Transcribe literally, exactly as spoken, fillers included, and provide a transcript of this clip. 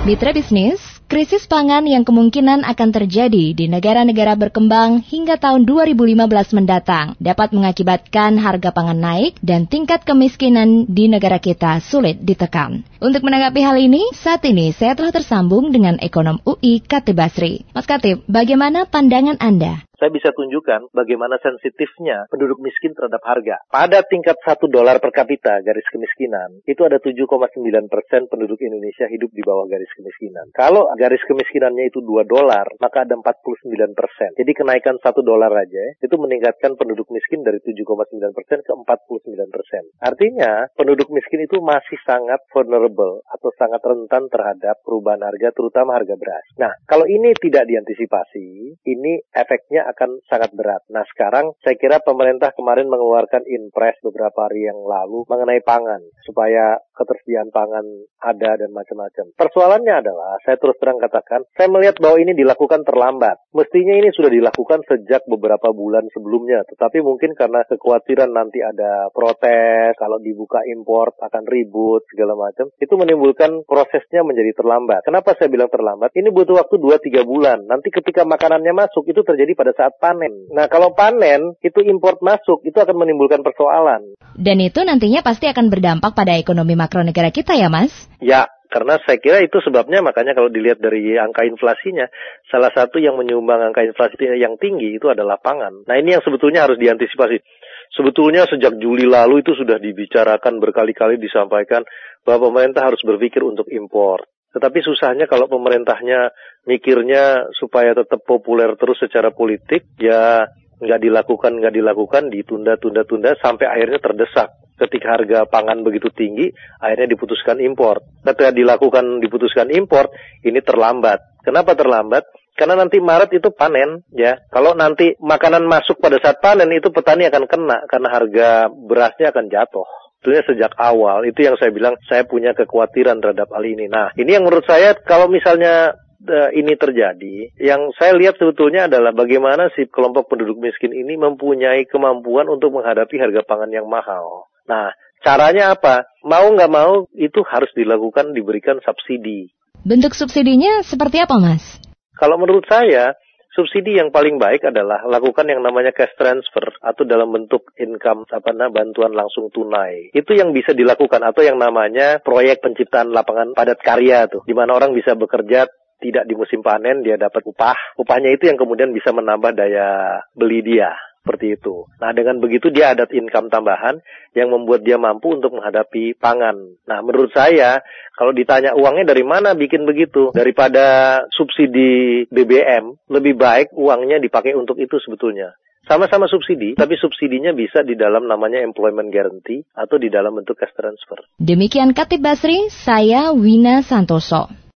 Mitra bisnis, krisis pangan yang kemungkinan akan terjadi di negara-negara berkembang hingga tahun dua ribu lima belas mendatang dapat mengakibatkan harga pangan naik dan tingkat kemiskinan di negara kita sulit ditekan. Untuk menanggapi hal ini, saat ini saya telah tersambung dengan ekonom U I Khatib Basri. Mas Khatib, bagaimana pandangan Anda? Saya bisa tunjukkan bagaimana sensitifnya penduduk miskin terhadap harga. Pada tingkat satu dolar per kapita garis kemiskinan, itu ada tujuh koma sembilan persen penduduk Indonesia hidup di bawah garis kemiskinan. Kalau garis kemiskinannya itu dua dolar, maka ada empat puluh sembilan persen. Jadi kenaikan satu dolar aja, itu meningkatkan penduduk miskin dari tujuh koma sembilan persen ke empat puluh sembilan persen. Artinya, penduduk miskin itu masih sangat vulnerable atau sangat rentan terhadap perubahan harga, terutama harga beras. Nah, kalau ini tidak diantisipasi, ini efeknya akan sangat berat. Nah, sekarang saya kira pemerintah kemarin mengeluarkan impres beberapa hari yang lalu mengenai pangan, supaya ketersediaan pangan ada dan macam-macam. Persoalannya adalah, saya terus terang katakan, saya melihat bahwa ini dilakukan terlambat. Mestinya ini sudah dilakukan sejak beberapa bulan sebelumnya, tetapi mungkin karena kekhawatiran nanti ada protes, kalau dibuka impor akan ribut, segala macam, itu menimbulkan prosesnya menjadi terlambat. Kenapa saya bilang terlambat? Ini butuh waktu dua sampai tiga bulan. Nanti ketika makanannya masuk, itu terjadi pada saat panen. Nah, kalau panen, itu import masuk, itu akan menimbulkan persoalan. Dan itu nantinya pasti akan berdampak pada ekonomi makro negara kita ya, Mas? Ya, karena saya kira itu sebabnya, makanya kalau dilihat dari angka inflasinya, salah satu yang menyumbang angka inflasi yang tinggi itu adalah pangan. Nah, ini yang sebetulnya harus diantisipasi. Sebetulnya sejak Juli lalu itu sudah dibicarakan berkali-kali, disampaikan bahwa pemerintah harus berpikir untuk impor. Tetapi susahnya kalau pemerintahnya mikirnya supaya tetap populer terus secara politik, ya nggak dilakukan, nggak dilakukan, ditunda-tunda-tunda sampai akhirnya terdesak. Ketika harga pangan begitu tinggi, akhirnya diputuskan impor. Ketika dilakukan, diputuskan impor, ini terlambat. Kenapa terlambat? Karena nanti Maret itu panen, ya. Kalau nanti makanan masuk pada saat panen, itu petani akan kena, karena harga berasnya akan jatuh. Tentunya sejak awal, itu yang saya bilang, saya punya kekhawatiran terhadap hal ini. Nah, ini yang menurut saya, kalau misalnya uh, ini terjadi, yang saya lihat sebetulnya adalah bagaimana si kelompok penduduk miskin ini mempunyai kemampuan untuk menghadapi harga pangan yang mahal. Nah, caranya apa? Mau nggak mau, itu harus dilakukan, diberikan subsidi. Bentuk subsidinya seperti apa, Mas? Kalau menurut saya, subsidi yang paling baik adalah lakukan yang namanya cash transfer atau dalam bentuk income, apa namanya, bantuan langsung tunai. Itu yang bisa dilakukan, atau yang namanya proyek penciptaan lapangan padat karya tuh, di mana orang bisa bekerja tidak di musim panen, dia dapat upah. Upahnya itu yang kemudian bisa menambah daya beli dia. Seperti itu. Nah, dengan begitu dia ada income tambahan yang membuat dia mampu untuk menghadapi pangan. Nah, menurut saya, kalau ditanya uangnya dari mana bikin begitu, daripada subsidi B B M, lebih baik uangnya dipakai untuk itu sebetulnya. Sama-sama subsidi, tapi subsidinya bisa di dalam namanya employment guarantee atau di dalam bentuk cash transfer. Demikian Khatib Basri, saya Wina Santoso.